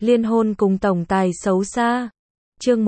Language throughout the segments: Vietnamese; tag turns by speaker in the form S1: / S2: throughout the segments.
S1: Liên hôn cùng tổng tài xấu xa. Chương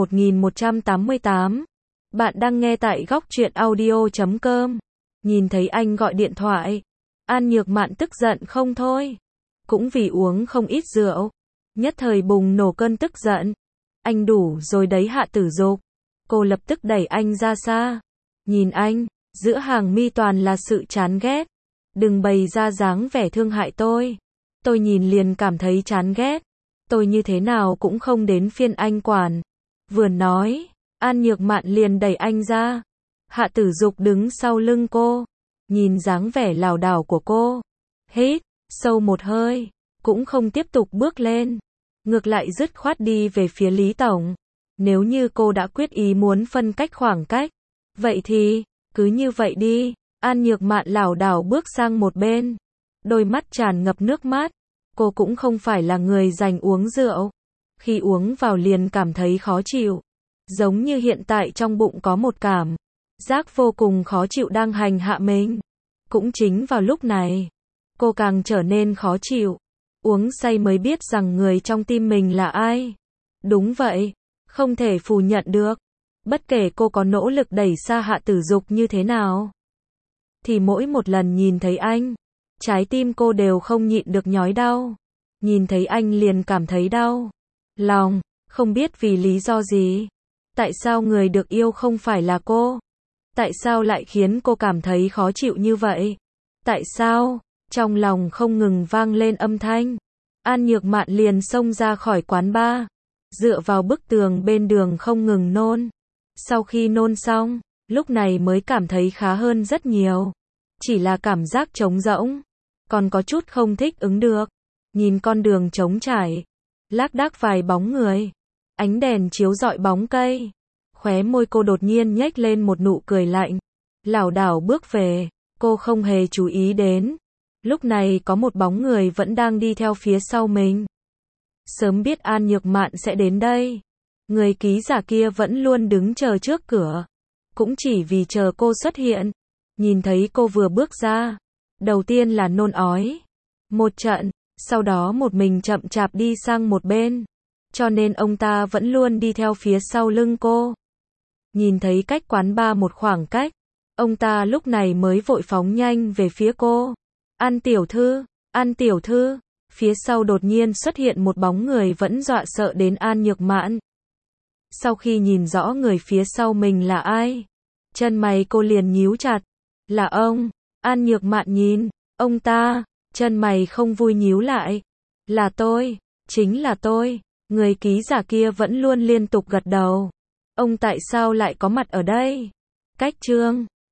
S1: 1188. Bạn đang nghe tại góc truyện audio.com. Nhìn thấy anh gọi điện thoại, An Nhược Mạn tức giận không thôi. Cũng vì uống không ít rượu, nhất thời bùng nổ cơn tức giận. Anh đủ rồi đấy Hạ Tử Dục. Cô lập tức đẩy anh ra xa. Nhìn anh, giữa hàng mi toàn là sự chán ghét. Đừng bày ra dáng vẻ thương hại tôi. Tôi nhìn liền cảm thấy chán ghét. Tôi như thế nào cũng không đến phiên anh quản. Vừa nói, An Nhược Mạn liền đẩy anh ra. Hạ Tử Dục đứng sau lưng cô, nhìn dáng vẻ lảo đảo của cô, hít sâu một hơi, cũng không tiếp tục bước lên, ngược lại dứt khoát đi về phía Lý Tổng. Nếu như cô đã quyết ý muốn phân cách khoảng cách, vậy thì cứ như vậy đi. An Nhược Mạn lảo đảo bước sang một bên, đôi mắt tràn ngập nước mắt. Cô cũng không phải là người dành uống rượu, khi uống vào liền cảm thấy khó chịu, giống như hiện tại trong bụng có một cảm giác vô cùng khó chịu đang hành hạ mình. Cũng chính vào lúc này, cô càng trở nên khó chịu. Uống say mới biết rằng người trong tim mình là ai. Đúng vậy, không thể phủ nhận được. Bất kể cô có nỗ lực đẩy xa Hạ Tử Dục như thế nào, thì mỗi một lần nhìn thấy anh, trái tim cô đều không nhịn được nhói đau. Nhìn thấy anh liền cảm thấy đau lòng, không biết vì lý do gì. Tại sao người được yêu không phải là cô? Tại sao lại khiến cô cảm thấy khó chịu như vậy? Tại sao? Trong lòng không ngừng vang lên âm thanh. An Nhược Mạn liền xông ra khỏi quán bar, dựa vào bức tường bên đường không ngừng nôn. Sau khi nôn xong, lúc này mới cảm thấy khá hơn rất nhiều. Chỉ là cảm giác trống rỗng, còn có chút không thích ứng được. Nhìn con đường trống trải, lác đác vài bóng người, ánh đèn chiếu rọi bóng cây. Khóe môi cô đột nhiên nhếch lên một nụ cười lạnh, lảo đảo bước về. Cô không hề chú ý đến, lúc này có một bóng người vẫn đang đi theo phía sau mình. Sớm biết An Nhược Mạn sẽ đến đây, người ký giả kia vẫn luôn đứng chờ trước cửa, cũng chỉ vì chờ cô xuất hiện. Nhìn thấy cô vừa bước ra, đầu tiên là nôn ói một trận, sau đó một mình chậm chạp đi sang một bên, cho nên ông ta vẫn luôn đi theo phía sau lưng cô. Nhìn thấy cách quán bar một khoảng cách, ông ta lúc này mới vội phóng nhanh về phía cô. An tiểu thư, An tiểu thư. Phía sau đột nhiên xuất hiện một bóng người vẫn dọa sợ đến An Nhược Mạn. Sau khi nhìn rõ người phía sau mình là ai, chân mày cô liền nhíu chặt. Là ông. An Nhược Mạn nhìn ông ta, chân mày không vui nhíu lại. Là tôi, chính là tôi. Người ký giả kia vẫn luôn liên tục gật đầu. Ông tại sao lại có mặt ở đây? Cách chương